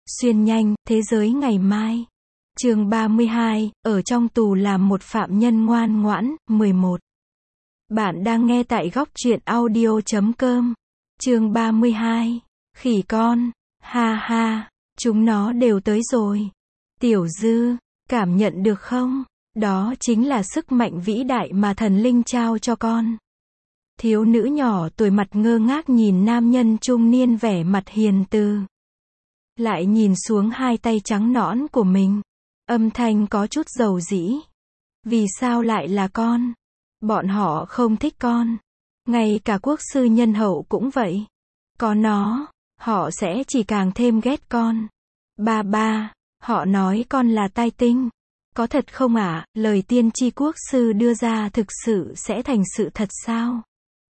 Xuyên nhanh, thế giới ngày mai. Chương 32, ở trong tù làm một phạm nhân ngoan ngoãn, 11. Bạn đang nghe tại góc truyện audio.com. Chương 32, khỉ con, ha ha, chúng nó đều tới rồi. Tiểu Dư, cảm nhận được không? Đó chính là sức mạnh vĩ đại mà thần linh trao cho con. Thiếu nữ nhỏ tuổi mặt ngơ ngác nhìn nam nhân trung niên vẻ mặt hiền từ. Lại nhìn xuống hai tay trắng nõn của mình. Âm thanh có chút dầu dĩ. Vì sao lại là con? Bọn họ không thích con. Ngay cả quốc sư nhân hậu cũng vậy. Có nó, họ sẽ chỉ càng thêm ghét con. Ba, họ nói con là tai tinh. Có thật không ạ? Lời tiên tri quốc sư đưa ra thực sự sẽ thành sự thật sao?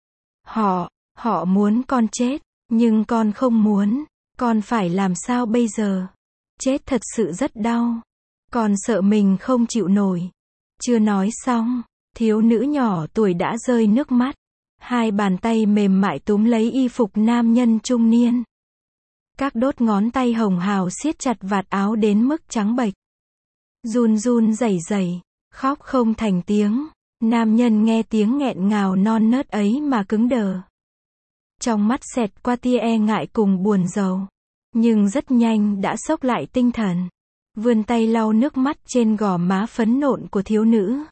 Họ muốn con chết, nhưng con không muốn. Con phải làm sao bây giờ? Chết thật sự rất đau. Con sợ mình không chịu nổi. Chưa nói xong, thiếu nữ nhỏ tuổi đã rơi nước mắt. Hai bàn tay mềm mại túm lấy y phục nam nhân trung niên. Các đốt ngón tay hồng hào siết chặt vạt áo đến mức trắng bệch. Run run rẩy rẩy, khóc không thành tiếng. Nam nhân nghe tiếng nghẹn ngào non nớt ấy mà cứng đờ. Trong mắt xẹt qua tia e ngại cùng buồn rầu. Nhưng rất nhanh đã xốc lại tinh thần. Vươn tay lau nước mắt trên gò má phấn nộn của thiếu nữ.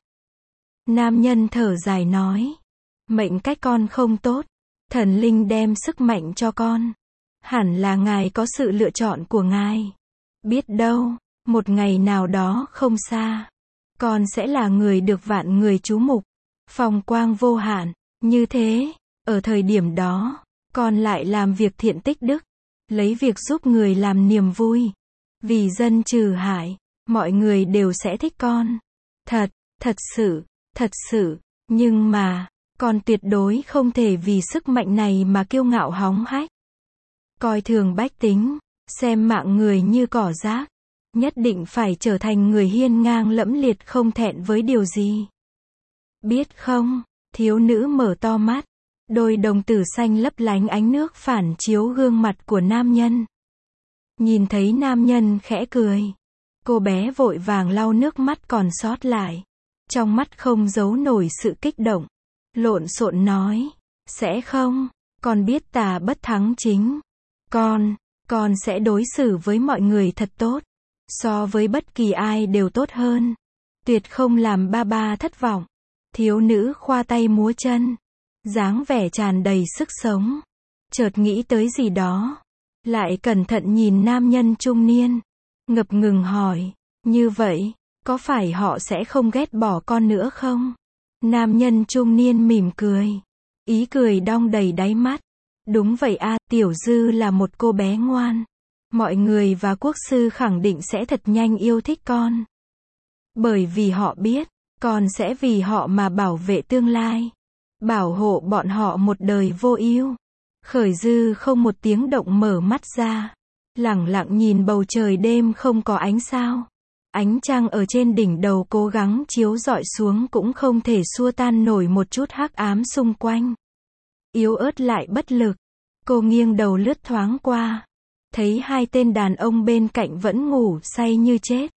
Nam nhân thở dài nói. Mệnh cách con không tốt. Thần linh đem sức mạnh cho con. Hẳn là ngài có sự lựa chọn của ngài. Biết đâu, một ngày nào đó không xa. Con sẽ là người được vạn người chú mục. Phong quang vô hạn. Như thế, ở thời điểm đó, con lại làm việc thiện tích đức. Lấy việc giúp người làm niềm vui. Vì dân trừ hại, mọi người đều sẽ thích con. Thật sự, nhưng mà, con tuyệt đối không thể vì sức mạnh này mà kiêu ngạo hóng hách. Coi thường bách tính, xem mạng người như cỏ rác. Nhất định phải trở thành người hiên ngang lẫm liệt không thẹn với điều gì. Biết không, thiếu nữ mở to mắt. Đôi đồng tử xanh lấp lánh ánh nước phản chiếu gương mặt của nam nhân. Nhìn thấy nam nhân khẽ cười. Cô bé vội vàng lau nước mắt còn sót lại. Trong mắt không giấu nổi sự kích động. Lộn xộn nói. Sẽ không, con biết tà bất thắng chính. Con sẽ đối xử với mọi người thật tốt. So với bất kỳ ai đều tốt hơn. Tuyệt không làm ba thất vọng. Thiếu nữ khoa tay múa chân. Dáng vẻ tràn đầy sức sống. Chợt nghĩ tới gì đó. Lại cẩn thận nhìn nam nhân trung niên. Ngập ngừng hỏi. Như vậy, có phải họ sẽ không ghét bỏ con nữa không? Nam nhân trung niên mỉm cười. Ý cười đong đầy đáy mắt. Đúng vậy a, Tiểu Dư là một cô bé ngoan. Mọi người và quốc sư khẳng định sẽ thật nhanh yêu thích con. Bởi vì họ biết, con sẽ vì họ mà bảo vệ tương lai. Bảo hộ bọn họ một đời vô ưu. Khởi Dư không một tiếng động mở mắt ra. Lẳng lặng nhìn bầu trời đêm không có ánh sao. Ánh trăng ở trên đỉnh đầu cố gắng chiếu rọi xuống cũng không thể xua tan nổi một chút hắc ám xung quanh. Yếu ớt lại bất lực. Cô nghiêng đầu lướt thoáng qua. Thấy hai tên đàn ông bên cạnh vẫn ngủ say như chết.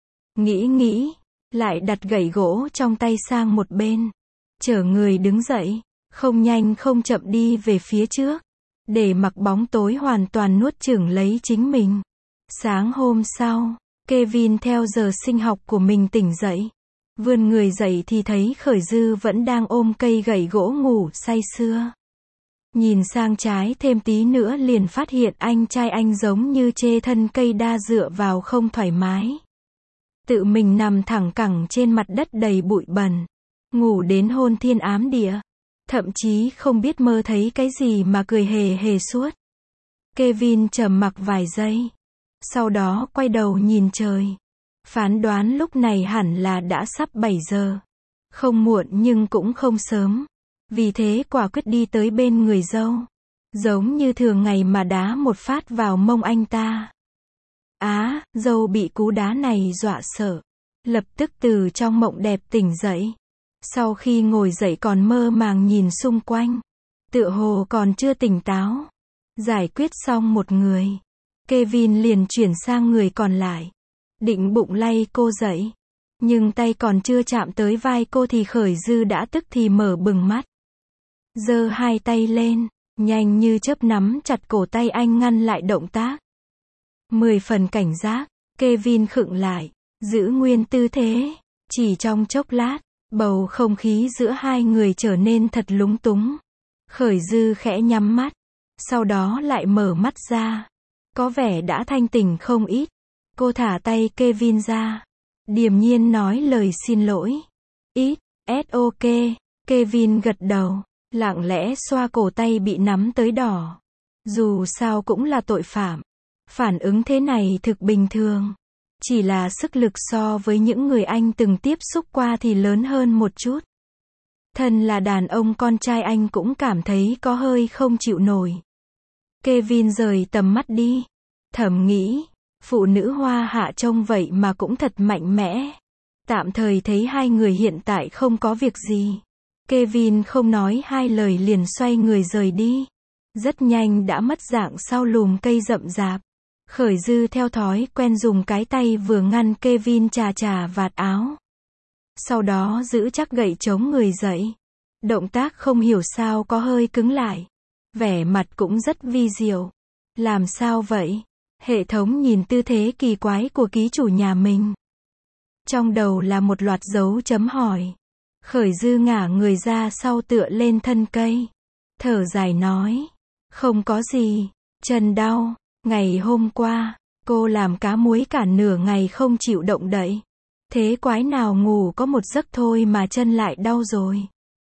Nghĩ, lại đặt gậy gỗ trong tay sang một bên. Chở người đứng dậy, không nhanh không chậm đi về phía trước. Để mặc bóng tối hoàn toàn nuốt chửng lấy chính mình. Sáng hôm sau, Kevin theo giờ sinh học của mình tỉnh dậy. Vươn người dậy thì thấy Khởi Dư vẫn đang ôm cây gậy gỗ ngủ say sưa. Nhìn sang trái thêm tí nữa liền phát hiện anh trai anh giống như chê thân cây đa dựa vào không thoải mái. Tự mình nằm thẳng cẳng trên mặt đất đầy bụi bẩn. Ngủ đến hôn thiên ám địa. Thậm chí không biết mơ thấy cái gì mà cười hề hề suốt. Kevin trầm mặc vài giây. Sau đó quay đầu nhìn trời. Phán đoán lúc này hẳn là đã sắp 7 giờ. Không muộn nhưng cũng không sớm. Vì thế quả quyết đi tới bên người dâu. Giống như thường ngày mà đá một phát vào mông anh ta. Dâu bị cú đá này dọa sợ. Lập tức từ trong mộng đẹp tỉnh dậy. Sau khi ngồi dậy còn mơ màng nhìn xung quanh. Tựa hồ còn chưa tỉnh táo. Giải quyết xong một người. Kevin liền chuyển sang người còn lại. Định bụng lay cô dậy. Nhưng tay còn chưa chạm tới vai cô thì Khởi Dư đã tức thì mở bừng mắt. Giơ hai tay lên, nhanh như chớp nắm chặt cổ tay anh ngăn lại động tác. 10 phần cảnh giác, Kevin khựng lại, giữ nguyên tư thế. Chỉ trong chốc lát, bầu không khí giữa hai người trở nên thật lúng túng. Khởi Dư khẽ nhắm mắt, sau đó lại mở mắt ra. Có vẻ đã thanh tỉnh không ít. Cô thả tay Kevin ra, điềm nhiên nói lời xin lỗi. It's okay. Kevin gật đầu, lặng lẽ xoa cổ tay bị nắm tới đỏ. Dù sao cũng là tội phạm. Phản ứng thế này thực bình thường. Chỉ là sức lực so với những người anh từng tiếp xúc qua thì lớn hơn một chút. Thân là đàn ông con trai anh cũng cảm thấy có hơi không chịu nổi. Kevin rời tầm mắt đi. Thầm nghĩ, phụ nữ Hoa Hạ trông vậy mà cũng thật mạnh mẽ. Tạm thời thấy hai người hiện tại không có việc gì. Kevin không nói hai lời liền xoay người rời đi. Rất nhanh đã mất dạng sau lùm cây rậm rạp. Khởi Dư theo thói quen dùng cái tay vừa ngăn Kevin chà chà vạt áo. Sau đó giữ chắc gậy chống người dậy. Động tác không hiểu sao có hơi cứng lại. Vẻ mặt cũng rất vi diệu. Làm sao vậy? Hệ thống nhìn tư thế kỳ quái của ký chủ nhà mình. Trong đầu là một loạt dấu chấm hỏi. Khởi Dư ngả người ra sau tựa lên thân cây. Thở dài nói. Không có gì. Chân đau. Ngày hôm qua, cô làm cá muối cả nửa ngày không chịu động đậy. Thế quái nào ngủ có một giấc thôi mà chân lại đau rồi.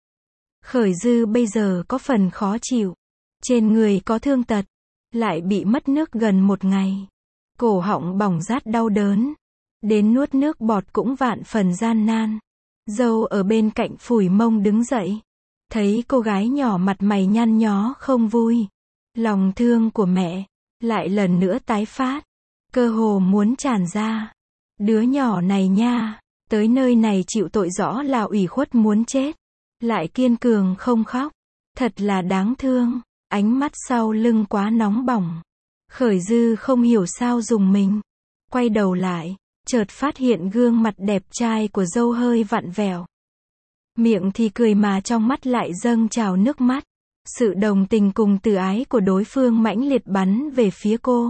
Khởi Dư bây giờ có phần khó chịu. Trên người có thương tật. Lại bị mất nước gần một ngày. Cổ họng bỏng rát đau đớn. Đến nuốt nước bọt cũng vạn phần gian nan. Dâu ở bên cạnh phủi mông đứng dậy. Thấy cô gái nhỏ mặt mày nhăn nhó không vui. Lòng thương của mẹ lại lần nữa tái phát. Cơ hồ muốn tràn ra. Đứa nhỏ này nha, tới nơi này chịu tội rõ là ủy khuất muốn chết. Lại kiên cường không khóc. Thật là đáng thương. Ánh mắt sau lưng quá nóng bỏng. Khởi Dư không hiểu sao dùng mình. Quay đầu lại, chợt phát hiện gương mặt đẹp trai của dâu hơi vặn vẹo. Miệng thì cười mà trong mắt lại dâng trào nước mắt. Sự đồng tình cùng từ ái của đối phương mãnh liệt bắn về phía cô.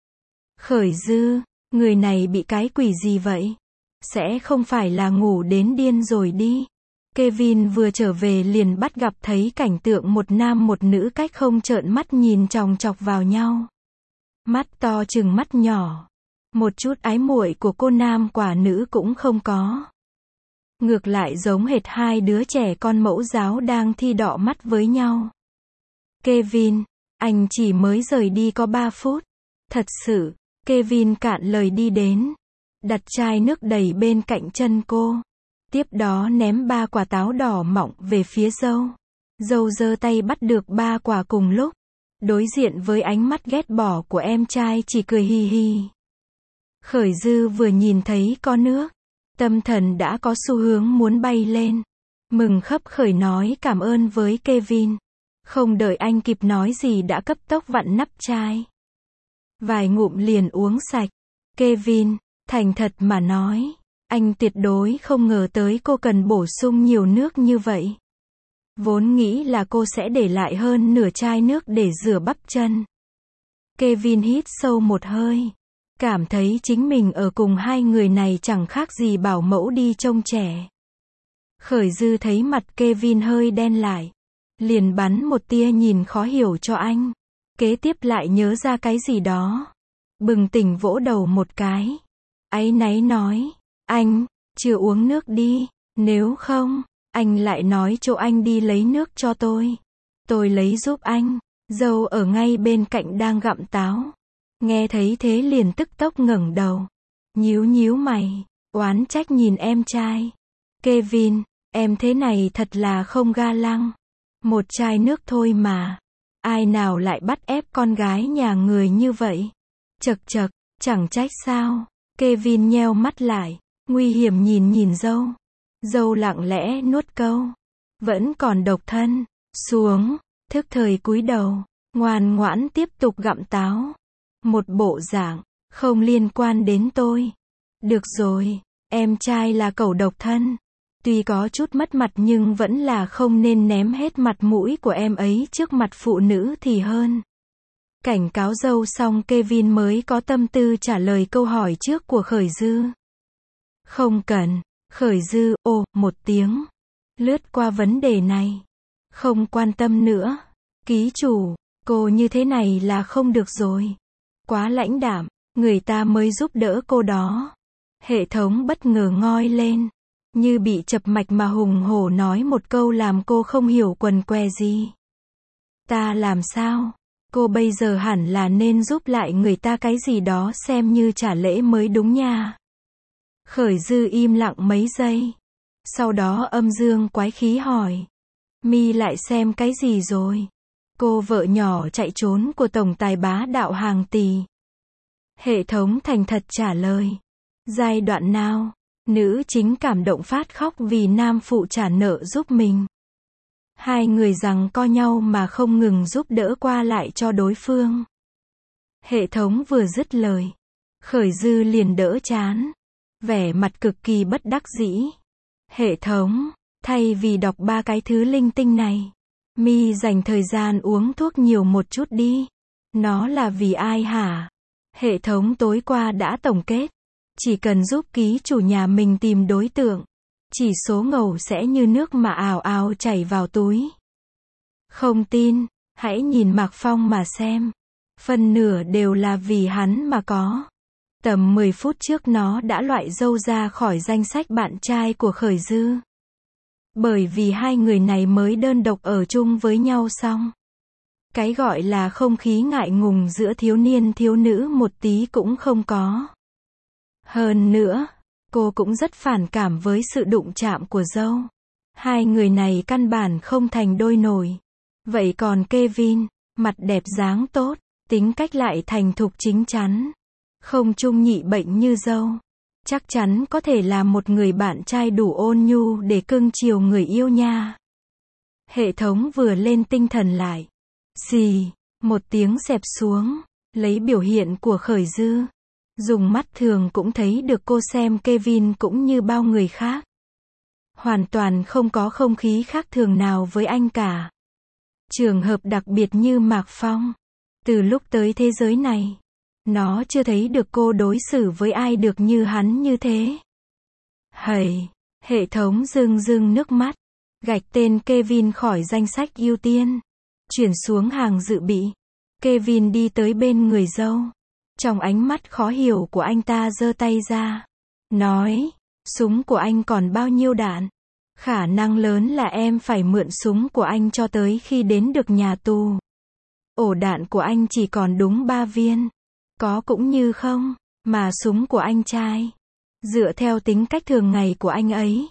Khởi Dư, người này bị cái quỷ gì vậy? Sẽ không phải là ngủ đến điên rồi đi. Kevin vừa trở về liền bắt gặp thấy cảnh tượng một nam một nữ cách không trợn mắt nhìn chòng chọc vào nhau. Mắt to chừng mắt nhỏ. Một chút ái muội của cô nam quả nữ cũng không có. Ngược lại giống hệt hai đứa trẻ con mẫu giáo đang thi đọ mắt với nhau. Kevin, anh chỉ mới rời đi có 3 phút. Thật sự, Kevin cạn lời đi đến. Đặt chai nước đầy bên cạnh chân cô. Tiếp đó ném 3 quả táo đỏ mọng về phía dâu. Dâu giơ tay bắt được 3 quả cùng lúc. Đối diện với ánh mắt ghét bỏ của em trai chỉ cười hi hi. Khởi Dư vừa nhìn thấy có nước. Tâm thần đã có xu hướng muốn bay lên. Mừng khấp khởi nói cảm ơn với Kevin. Không đợi anh kịp nói gì đã cấp tốc vặn nắp chai. Vài ngụm liền uống sạch. Kevin, thành thật mà nói. Anh tuyệt đối không ngờ tới cô cần bổ sung nhiều nước như vậy. Vốn nghĩ là cô sẽ để lại hơn nửa chai nước để rửa bắp chân. Kevin hít sâu một hơi. Cảm thấy chính mình ở cùng hai người này chẳng khác gì bảo mẫu đi trông trẻ. Khởi Dư thấy mặt Kevin hơi đen lại. Liền bắn một tia nhìn khó hiểu cho anh. Kế tiếp lại nhớ ra cái gì đó. Bừng tỉnh vỗ đầu một cái. Áy náy nói. Anh, chưa uống nước đi. Nếu không, anh lại nói chỗ anh đi lấy nước cho tôi. Tôi lấy giúp anh. Dâu ở ngay bên cạnh đang gặm táo. Nghe thấy thế liền tức tốc ngẩng đầu. Nhíu nhíu mày. Oán trách nhìn em trai. Kevin, em thế này thật là không ga lăng. Một chai nước thôi mà. Ai nào lại bắt ép con gái nhà người như vậy? Chậc chậc, chẳng trách sao. Kevin nheo mắt lại. Nguy hiểm nhìn nhìn dâu. Dâu lặng lẽ nuốt câu. Vẫn còn độc thân. Xuống. Thức thời cúi đầu. Ngoan ngoãn tiếp tục gặm táo. Một bộ dạng, không liên quan đến tôi. Được rồi, em trai là cẩu độc thân. Tuy có chút mất mặt nhưng vẫn là không nên ném hết mặt mũi của em ấy trước mặt phụ nữ thì hơn. Cảnh cáo dâu xong Kevin mới có tâm tư trả lời câu hỏi trước của Khởi Dư. Không cần, Khởi Dư, một tiếng. Lướt qua vấn đề này. Không quan tâm nữa. Ký chủ, cô như thế này là không được rồi. Quá lãnh đạm, người ta mới giúp đỡ cô đó. Hệ thống bất ngờ ngoi lên. Như bị chập mạch mà hùng hổ nói một câu làm cô không hiểu quần què gì. Ta làm sao? Cô bây giờ hẳn là nên giúp lại người ta cái gì đó xem như trả lễ mới đúng nha. Khởi Dư im lặng mấy giây. Sau đó âm dương quái khí hỏi. Mi lại xem cái gì rồi? Cô vợ nhỏ chạy trốn của tổng tài bá đạo hàng tỷ. Hệ thống thành thật trả lời. Giai đoạn nào? Nữ chính cảm động phát khóc vì nam phụ trả nợ giúp mình. Hai người giằng co nhau mà không ngừng giúp đỡ qua lại cho đối phương. Hệ thống vừa dứt lời. Khởi Dư liền đỡ chán. Vẻ mặt cực kỳ bất đắc dĩ. Hệ thống, thay vì đọc 3 cái thứ linh tinh này, Mi dành thời gian uống thuốc nhiều một chút đi. Nó là vì ai hả? Hệ thống tối qua đã tổng kết. Chỉ cần giúp ký chủ nhà mình tìm đối tượng, chỉ số ngầu sẽ như nước mà ào ào chảy vào túi. Không tin, hãy nhìn Mạc Phong mà xem. Phần nửa đều là vì hắn mà có. Tầm 10 phút trước nó đã loại dâu ra khỏi danh sách bạn trai của Khởi Dư. Bởi vì hai người này mới đơn độc ở chung với nhau xong. Cái gọi là không khí ngại ngùng giữa thiếu niên thiếu nữ một tí cũng không có. Hơn nữa, cô cũng rất phản cảm với sự đụng chạm của dâu. Hai người này căn bản không thành đôi nổi. Vậy còn Kevin, mặt đẹp dáng tốt, tính cách lại thành thục chính chắn. Không chung nhị bệnh như dâu. Chắc chắn có thể là một người bạn trai đủ ôn nhu để cưng chiều người yêu nha. Hệ thống vừa lên tinh thần lại. Xì, một tiếng xẹp xuống, lấy biểu hiện của Khởi Dư. Dùng mắt thường cũng thấy được cô xem Kevin cũng như bao người khác. Hoàn toàn không có không khí khác thường nào với anh cả. Trường hợp đặc biệt như Mạc Phong. Từ lúc tới thế giới này, nó chưa thấy được cô đối xử với ai được như hắn như thế. Hầy, hệ thống rưng rưng nước mắt. Gạch tên Kevin khỏi danh sách ưu tiên. Chuyển xuống hàng dự bị. Kevin đi tới bên người dâu. Trong ánh mắt khó hiểu của anh ta giơ tay ra. Nói, súng của anh còn bao nhiêu đạn? Khả năng lớn là em phải mượn súng của anh cho tới khi đến được nhà tù. Ổ đạn của anh chỉ còn đúng 3 viên. Có cũng như không, mà súng của anh trai. Dựa theo tính cách thường ngày của anh ấy.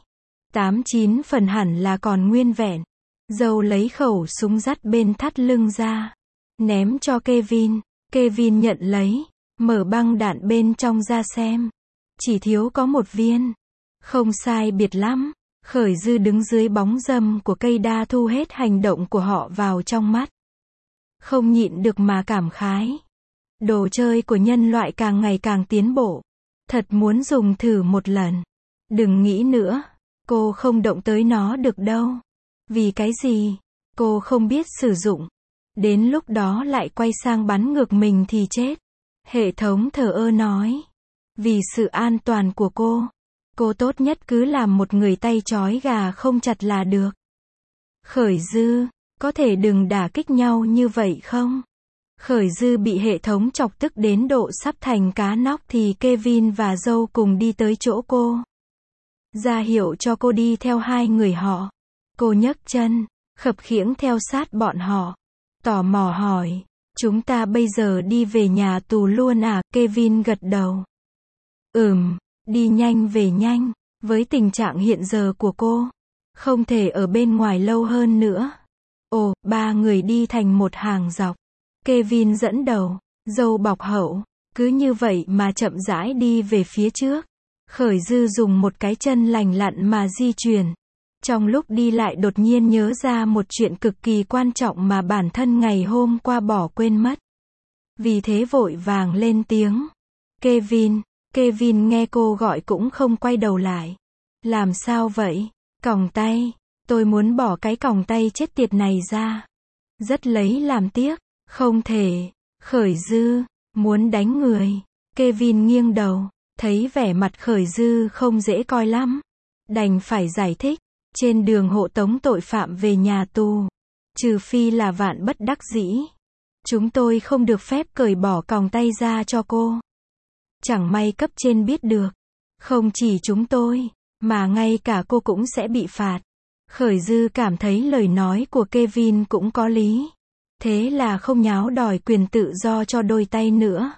89 phần hẳn là còn nguyên vẹn. Dâu lấy khẩu súng dắt bên thắt lưng ra. Ném cho Kevin. Kevin nhận lấy. Mở băng đạn bên trong ra xem. Chỉ thiếu có 1 viên. Không sai biệt lắm. Khởi Dư đứng dưới bóng râm của cây đa thu hết hành động của họ vào trong mắt. Không nhịn được mà cảm khái. Đồ chơi của nhân loại càng ngày càng tiến bộ. Thật muốn dùng thử một lần. Đừng nghĩ nữa. Cô không động tới nó được đâu. Vì cái gì? Cô không biết sử dụng. Đến lúc đó lại quay sang bắn ngược mình thì chết. Hệ thống thờ ơ nói. Vì sự an toàn của cô tốt nhất cứ làm một người tay trói gà không chặt là được. Khởi Dư, có thể đừng đả kích nhau như vậy không? Khởi Dư bị hệ thống chọc tức đến độ sắp thành cá nóc thì Kevin và dâu cùng đi tới chỗ cô. Ra hiệu cho cô đi theo hai người họ. Cô nhấc chân, khập khiễng theo sát bọn họ. Tò mò hỏi, chúng ta bây giờ đi về nhà tù luôn à? Kevin gật đầu. Đi nhanh về nhanh. Với tình trạng hiện giờ của cô, không thể ở bên ngoài lâu hơn nữa. Ba người đi thành một hàng dọc. Kevin dẫn đầu, dâu bọc hậu. Cứ như vậy mà chậm rãi đi về phía trước. Khởi Dư dùng một cái chân lành lặn mà di chuyển. Trong lúc đi lại đột nhiên nhớ ra một chuyện cực kỳ quan trọng mà bản thân ngày hôm qua bỏ quên mất. vì thế vội vàng lên tiếng. Kevin. Kevin nghe cô gọi cũng không quay đầu lại. Làm sao vậy? Còng tay. Tôi muốn bỏ cái còng tay chết tiệt này ra. Rất lấy làm tiếc. Không thể. Khởi Dư. Muốn đánh người. Kevin nghiêng đầu. Thấy vẻ mặt Khởi Dư không dễ coi lắm. Đành phải giải thích. Trên đường hộ tống tội phạm về nhà tù. Trừ phi là vạn bất đắc dĩ. Chúng tôi không được phép cởi bỏ còng tay ra cho cô. Chẳng may cấp trên biết được. Không chỉ chúng tôi, mà ngay cả cô cũng sẽ bị phạt. Khởi Dư cảm thấy lời nói của Kevin cũng có lý. Thế là không nháo đòi quyền tự do cho đôi tay nữa.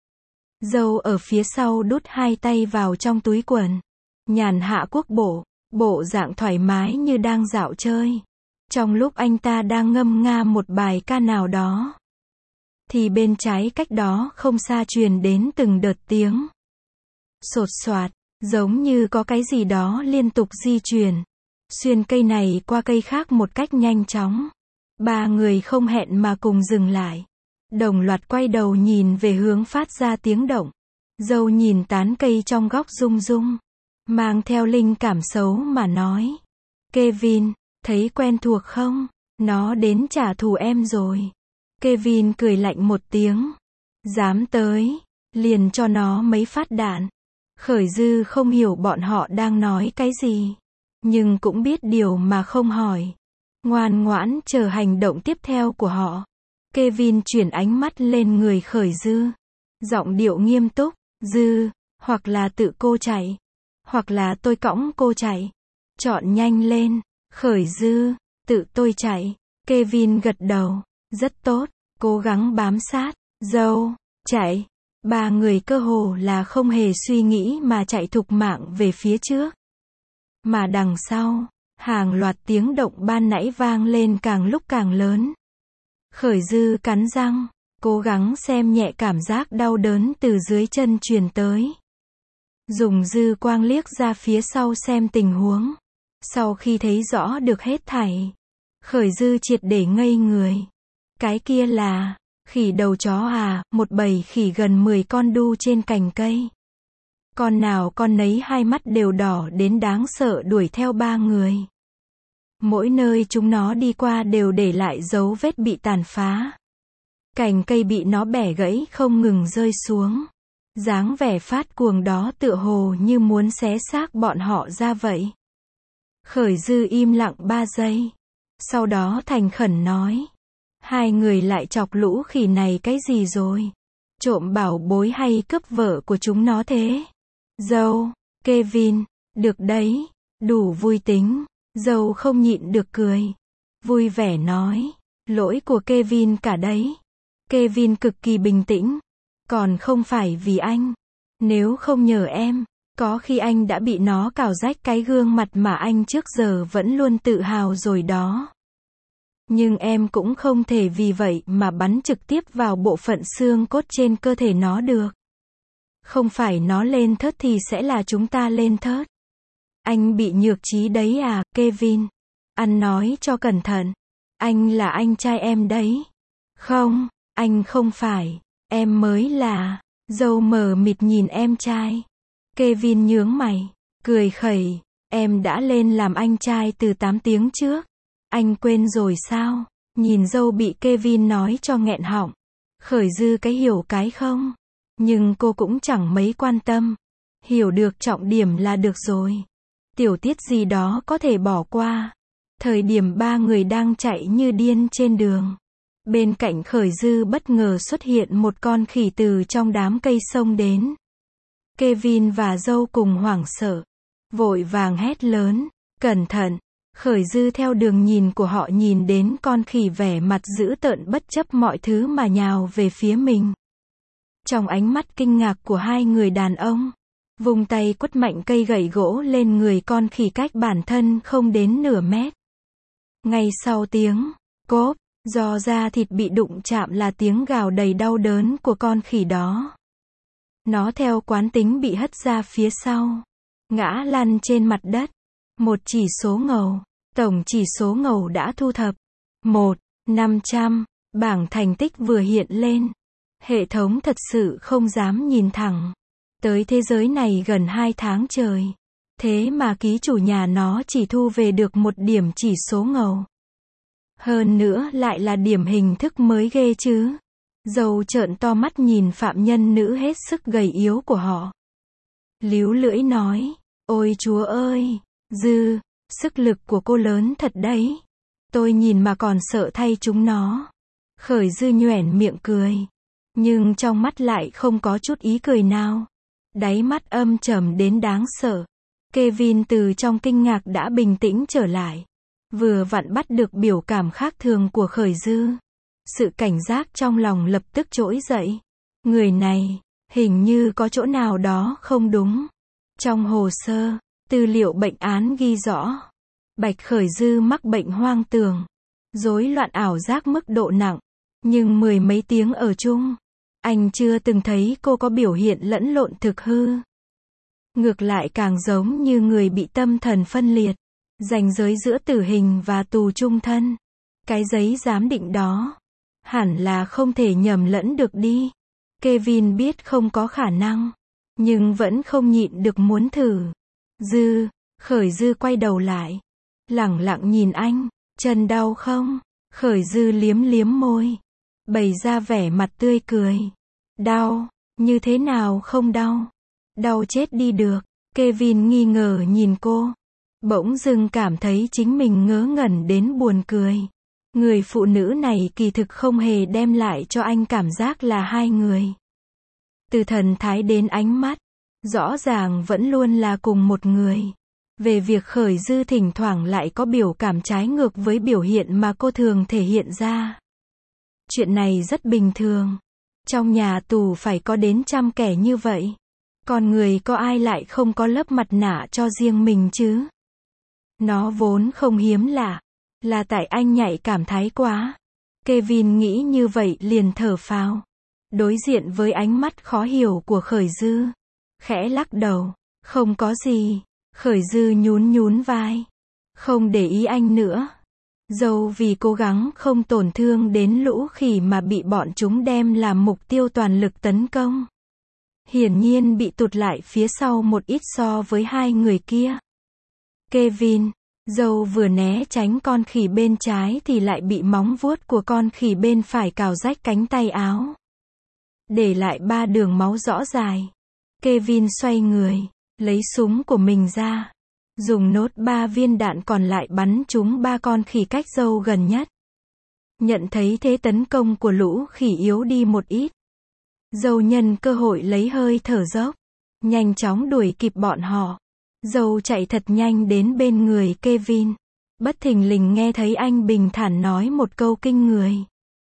Dâu ở phía sau đút hai tay vào trong túi quần. Nhàn hạ quốc bộ, bộ dạng thoải mái như đang dạo chơi. Trong lúc anh ta đang ngâm nga một bài ca nào đó, thì bên trái cách đó không xa truyền đến từng đợt tiếng sột soạt, giống như có cái gì đó liên tục di chuyển, xuyên cây này qua cây khác một cách nhanh chóng. Ba người không hẹn mà cùng dừng lại. Đồng loạt quay đầu nhìn về hướng phát ra tiếng động. Dâu nhìn tán cây trong góc rung rung, mang theo linh cảm xấu mà nói. Kevin, thấy quen thuộc không? Nó đến trả thù em rồi. Kevin cười lạnh một tiếng. Dám tới, liền cho nó mấy phát đạn. Khởi Dư không hiểu bọn họ đang nói cái gì, nhưng cũng biết điều mà không hỏi. Ngoan ngoãn chờ hành động tiếp theo của họ. Kevin chuyển ánh mắt lên người Khởi Dư. Giọng điệu nghiêm túc. Dư, hoặc là tự cô chạy, hoặc là tôi cõng cô chạy. Chọn nhanh lên. Khởi Dư, tự tôi chạy. Kevin gật đầu. Rất tốt, cố gắng bám sát. Dâu, chạy. Ba người cơ hồ là không hề suy nghĩ mà chạy thục mạng về phía trước. Mà đằng sau, hàng loạt tiếng động ban nãy vang lên càng lúc càng lớn. Khởi Dư cắn răng, cố gắng xem nhẹ cảm giác đau đớn từ dưới chân truyền tới. Dùng dư quang liếc ra phía sau xem tình huống. Sau khi thấy rõ được hết thảy, Khởi Dư triệt để ngây người. Cái kia là khỉ đầu chó à? Một bầy khỉ gần 10 con đu trên cành cây. Con nào con nấy hai mắt đều đỏ đến đáng sợ đuổi theo ba người. Mỗi nơi chúng nó đi qua đều để lại dấu vết bị tàn phá. Cành cây bị nó bẻ gãy không ngừng rơi xuống. Dáng vẻ phát cuồng đó tựa hồ như muốn xé xác bọn họ ra vậy. Khởi Dư im lặng 3 giây. Sau đó thành khẩn nói. Hai người lại chọc lũ khỉ này cái gì rồi? Trộm bảo bối hay cướp vợ của chúng nó thế? Dâu, Kevin, được đấy, đủ vui tính. Dâu không nhịn được cười. Vui vẻ nói. Lỗi của Kevin cả đấy. Kevin cực kỳ bình tĩnh. Còn không phải vì anh. Nếu không nhờ em, có khi anh đã bị nó cào rách cái gương mặt mà anh trước giờ vẫn luôn tự hào rồi đó. Nhưng em cũng không thể vì vậy mà bắn trực tiếp vào bộ phận xương cốt trên cơ thể nó được. Không phải nó lên thớt thì sẽ là chúng ta lên thớt. Anh bị nhược trí đấy à, Kevin. Ăn nói cho cẩn thận. Anh là anh trai em đấy. Không, anh không phải. Em mới là. Dâu mờ mịt nhìn em trai. Kevin nhướng mày, cười khẩy. Em đã lên làm anh trai từ 8 tiếng trước. Anh quên rồi sao? Nhìn dâu bị Kevin nói cho nghẹn họng. Khởi Dư cái hiểu cái không. Nhưng cô cũng chẳng mấy quan tâm. Hiểu được trọng điểm là được rồi. Tiểu tiết gì đó có thể bỏ qua. Thời điểm ba người đang chạy như điên trên đường. Bên cạnh Khởi Dư bất ngờ xuất hiện một con khỉ từ trong đám cây xông đến. Kevin và dâu cùng hoảng sợ. Vội vàng hét lớn. Cẩn thận. Khởi Dư theo đường nhìn của họ nhìn đến con khỉ vẻ mặt dữ tợn bất chấp mọi thứ mà nhào về phía mình. Trong ánh mắt kinh ngạc của hai người đàn ông, vùng tay quất mạnh cây gậy gỗ lên người con khỉ cách bản thân không đến nửa mét. Ngay sau tiếng cốp, do da thịt bị đụng chạm là tiếng gào đầy đau đớn của con khỉ đó. Nó theo quán tính bị hất ra phía sau, ngã lăn trên mặt đất. Một chỉ số ngầu, tổng chỉ số ngầu đã thu thập. 1/500, bảng thành tích vừa hiện lên. Hệ thống thật sự không dám nhìn thẳng tới thế giới này gần 2 tháng trời. Thế mà ký chủ nhà nó chỉ thu về được một điểm chỉ số ngầu. Hơn nữa lại là điểm hình thức mới ghê chứ. Dâu trợn to mắt nhìn phạm nhân nữ hết sức gầy yếu của họ. Líu lưỡi nói, ôi chúa ơi, Dư, sức lực của cô lớn thật đấy. Tôi nhìn mà còn sợ thay chúng nó. Khởi Dư nhoẻn miệng cười. Nhưng trong mắt lại không có chút ý cười nào. Đáy mắt âm trầm đến đáng sợ. Kevin từ trong kinh ngạc đã bình tĩnh trở lại. Vừa vặn bắt được biểu cảm khác thường của Khởi Dư. Sự cảnh giác trong lòng lập tức trỗi dậy. Người này, hình như có chỗ nào đó không đúng. Trong hồ sơ, tư liệu bệnh án ghi rõ. Bạch Khởi Dư mắc bệnh hoang tưởng. Rối loạn ảo giác mức độ nặng. Nhưng 10 mấy tiếng ở chung, anh chưa từng thấy cô có biểu hiện lẫn lộn thực hư. Ngược lại càng giống như người bị tâm thần phân liệt. Ranh giới giữa tử hình và tù chung thân. Cái giấy giám định đó hẳn là không thể nhầm lẫn được đi. Kevin biết không có khả năng, nhưng vẫn không nhịn được muốn thử. Dư, Khởi Dư quay đầu lại, lẳng lặng nhìn anh. Chân đau không? Khởi Dư liếm liếm môi, bày ra vẻ mặt tươi cười. Đau, như thế nào không đau? Đau chết đi được. Kevin nghi ngờ nhìn cô. Bỗng dưng cảm thấy chính mình ngớ ngẩn đến buồn cười. Người phụ nữ này kỳ thực không hề đem lại cho anh cảm giác là hai người. Từ thần thái đến ánh mắt, rõ ràng vẫn luôn là cùng một người. Về việc Khởi Dư thỉnh thoảng lại có biểu cảm trái ngược với biểu hiện mà cô thường thể hiện ra. Chuyện này rất bình thường. Trong nhà tù phải có đến trăm kẻ như vậy. Con người có ai lại không có lớp mặt nạ cho riêng mình chứ? Nó vốn không hiếm lạ. Là tại anh nhạy cảm thái quá. Kevin nghĩ như vậy liền thở phào. Đối diện với ánh mắt khó hiểu của Khởi Dư. Khẽ lắc đầu. Không có gì. Khởi Dư nhún nhún vai. Không để ý anh nữa. Dâu vì cố gắng không tổn thương đến lũ khỉ mà bị bọn chúng đem làm mục tiêu toàn lực tấn công. Hiển nhiên bị tụt lại phía sau một ít so với hai người kia. Kevin, dâu vừa né tránh con khỉ bên trái thì lại bị móng vuốt của con khỉ bên phải cào rách cánh tay áo. Để lại 3 đường máu rõ dài. Kevin xoay người, lấy súng của mình ra. Dùng nốt 3 viên đạn còn lại bắn trúng 3 con khỉ cách dâu gần nhất. Nhận thấy thế tấn công của lũ khỉ yếu đi một ít. Dâu nhân cơ hội lấy hơi thở dốc. Nhanh chóng đuổi kịp bọn họ. Dâu chạy thật nhanh đến bên người Kevin. Bất thình lình nghe thấy anh bình thản nói một câu kinh người.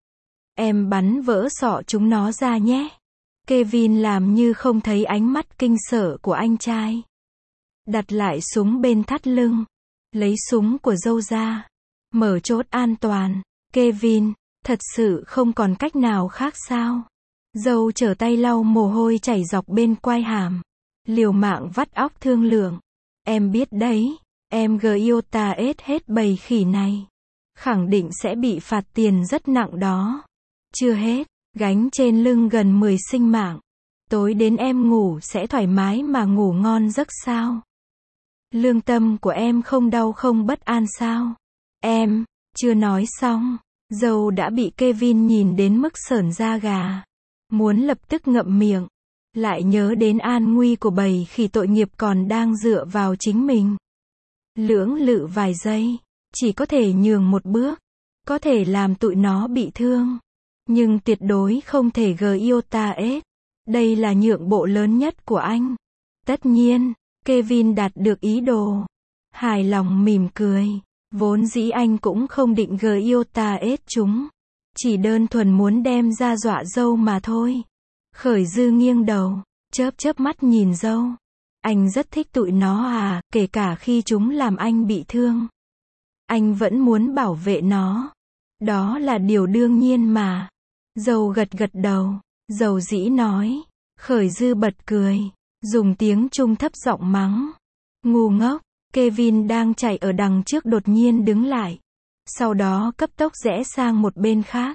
Em bắn vỡ sọ chúng nó ra nhé. Kevin làm như không thấy ánh mắt kinh sợ của anh trai. Đặt lại súng bên thắt lưng. Lấy súng của dâu ra. Mở chốt an toàn. Kevin, thật sự không còn cách nào khác sao? Dâu trở tay lau mồ hôi chảy dọc bên quai hàm. Liều mạng vắt óc thương lượng. Em biết đấy, em Giota hết bầy khỉ này. Khẳng định sẽ bị phạt tiền rất nặng đó. Chưa hết, gánh trên lưng gần 10 sinh mạng. Tối đến em ngủ sẽ thoải mái mà ngủ ngon giấc sao? Lương tâm của em không đau không bất an sao? Em, chưa nói xong. Dâu đã bị Kevin nhìn đến mức sởn da gà. Muốn lập tức ngậm miệng. Lại nhớ đến an nguy của bầy khỉ tội nghiệp còn đang dựa vào chính mình. Lưỡng lự vài giây. Chỉ có thể nhường một bước. Có thể làm tụi nó bị thương. Nhưng tuyệt đối không thể Giota. Đây là nhượng bộ lớn nhất của anh. Tất nhiên, Kevin đạt được ý đồ. Hài lòng mỉm cười. Vốn dĩ anh cũng không định Giota chúng. Chỉ đơn thuần muốn đem ra dọa dâu mà thôi. Khởi Dư nghiêng đầu, chớp mắt nhìn dâu. Anh rất thích tụi nó à, kể cả khi chúng làm anh bị thương. Anh vẫn muốn bảo vệ nó. Đó là điều đương nhiên mà. Dâu gật đầu, dầu dĩ nói. Khởi Dư bật cười, dùng tiếng Trung thấp giọng mắng. Ngu ngốc. Kevin đang chạy ở đằng trước đột nhiên đứng lại. Sau đó cấp tốc rẽ sang một bên khác.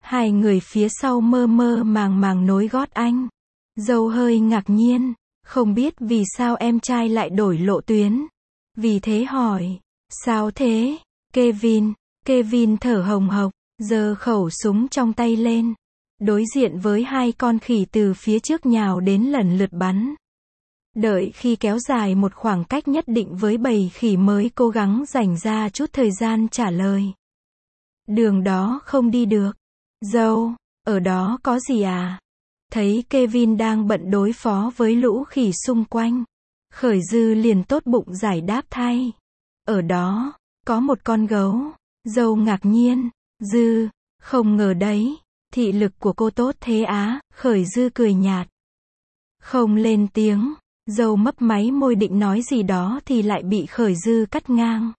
Hai người phía sau mơ mơ màng màng nối gót anh. Dâu hơi ngạc nhiên, không biết vì sao em trai lại đổi lộ tuyến. Vì thế hỏi, sao thế, Kevin? Kevin thở hồng hộc, giơ khẩu súng trong tay lên. Đối diện với hai con khỉ từ phía trước nhào đến lần lượt bắn. Đợi khi kéo dài một khoảng cách nhất định với bầy khỉ mới cố gắng dành ra chút thời gian trả lời. Đường đó không đi được. Dâu, ở đó có gì à? Thấy Kevin đang bận đối phó với lũ khỉ xung quanh. Khởi Dư liền tốt bụng giải đáp thay. Ở đó, có một con gấu. Dâu ngạc nhiên. Dư, không ngờ đấy. Thị lực của cô tốt thế á, Khởi Dư cười nhạt. Không lên tiếng. Dâu mấp máy môi định nói gì đó thì lại bị Khởi Dư cắt ngang.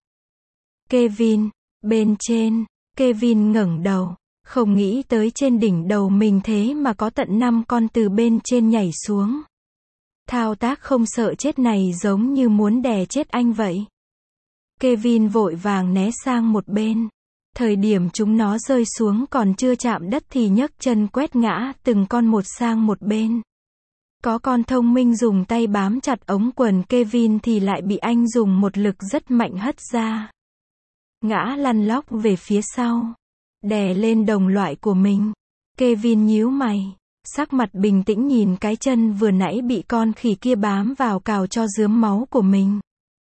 Kevin, bên trên. Kevin ngẩng đầu. Không nghĩ tới trên đỉnh đầu mình thế mà có tận 5 con từ bên trên nhảy xuống. Thao tác không sợ chết này giống như muốn đè chết anh vậy. Kevin vội vàng né sang một bên. Thời điểm chúng nó rơi xuống còn chưa chạm đất thì nhấc chân quét ngã từng con một sang một bên. Có con thông minh dùng tay bám chặt ống quần Kevin thì lại bị anh dùng một lực rất mạnh hất ra. Ngã lăn lóc về phía sau. Đè lên đồng loại của mình. Kevin nhíu mày. Sắc mặt bình tĩnh nhìn cái chân vừa nãy bị con khỉ kia bám vào cào cho rướm máu của mình.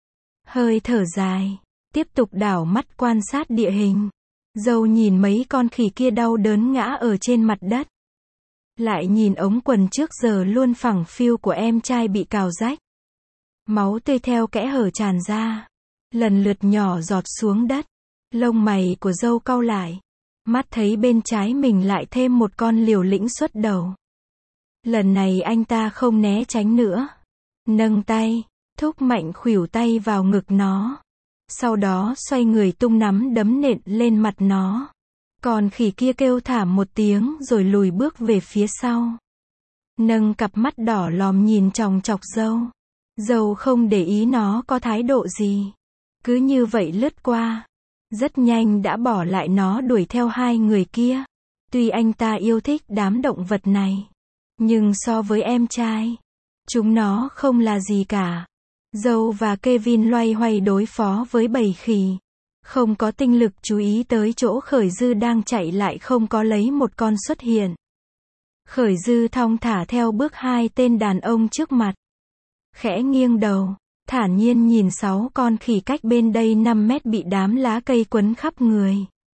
Hơi thở dài. Tiếp tục đảo mắt quan sát địa hình. Dâu nhìn mấy con khỉ kia đau đớn ngã ở trên mặt đất. Lại nhìn ống quần trước giờ luôn phẳng phiu của em trai bị cào rách. Máu tươi theo kẽ hở tràn ra. Lần lượt nhỏ giọt xuống đất. Lông mày của dâu cau lại. Mắt thấy bên trái mình lại thêm một con liều lĩnh xuất đầu. Lần này anh ta không né tránh nữa. Nâng tay, thúc mạnh khuỷu tay vào ngực nó. Sau đó xoay người tung nắm đấm nện lên mặt nó. Còn khỉ kia kêu thảm một tiếng rồi lùi bước về phía sau. Nâng cặp mắt đỏ lòm nhìn chòng chọc dâu. Dâu không để ý nó có thái độ gì. Cứ như vậy lướt qua. Rất nhanh đã bỏ lại nó đuổi theo hai người kia. Tuy anh ta yêu thích đám động vật này. Nhưng so với em trai, chúng nó không là gì cả. Dâu và Kevin loay hoay đối phó với bầy khỉ. Không có tinh lực chú ý tới chỗ Khởi Dư đang chạy lại không có lấy một con xuất hiện. Khởi Dư thong thả theo bước hai tên đàn ông trước mặt. Khẽ nghiêng đầu, thản nhiên nhìn 6 con khỉ cách bên đây 5 mét bị đám lá cây quấn khắp người.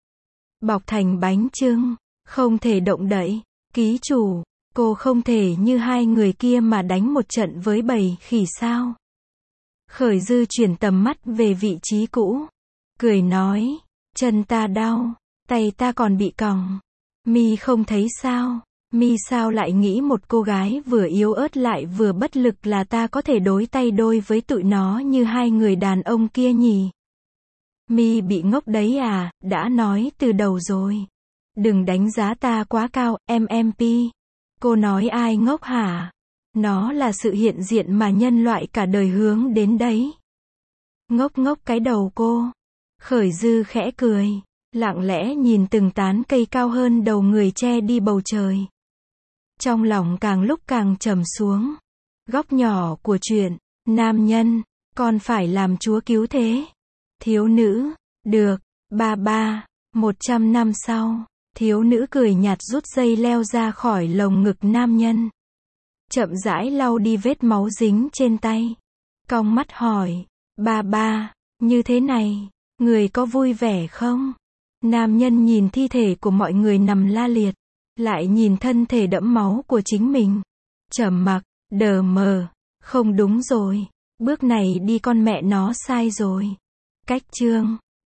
Bọc thành bánh chưng, không thể động đậy. Ký chủ, cô không thể như hai người kia mà đánh một trận với bầy khỉ sao? Khởi Dư chuyển tầm mắt về vị trí cũ. Cười nói, chân ta đau, tay ta còn bị còng. Mi không thấy sao? Mi sao lại nghĩ một cô gái vừa yếu ớt lại vừa bất lực là ta có thể đối tay đôi với tụi nó như hai người đàn ông kia nhỉ? Mi bị ngốc đấy à, đã nói từ đầu rồi. Đừng đánh giá ta quá cao, MMP. Cô nói ai ngốc hả? Nó là sự hiện diện mà nhân loại cả đời hướng đến đấy. Ngốc ngốc cái đầu cô. Khởi Dư khẽ cười, lặng lẽ nhìn từng tán cây cao hơn đầu người che đi bầu trời. Trong lòng càng lúc càng trầm xuống. Góc nhỏ của chuyện, nam nhân, còn phải làm chúa cứu thế. Thiếu nữ, được, ba, 100 năm sau, thiếu nữ cười nhạt rút dây leo ra khỏi lồng ngực nam nhân. Chậm rãi lau đi vết máu dính trên tay. Cong mắt hỏi, ba, như thế này, người có vui vẻ không? Nam nhân nhìn thi thể của mọi người nằm la liệt, lại nhìn thân thể đẫm máu của chính mình. Trầm mặc, đờ mờ, không đúng rồi, bước này đi con mẹ nó sai rồi. Cách chương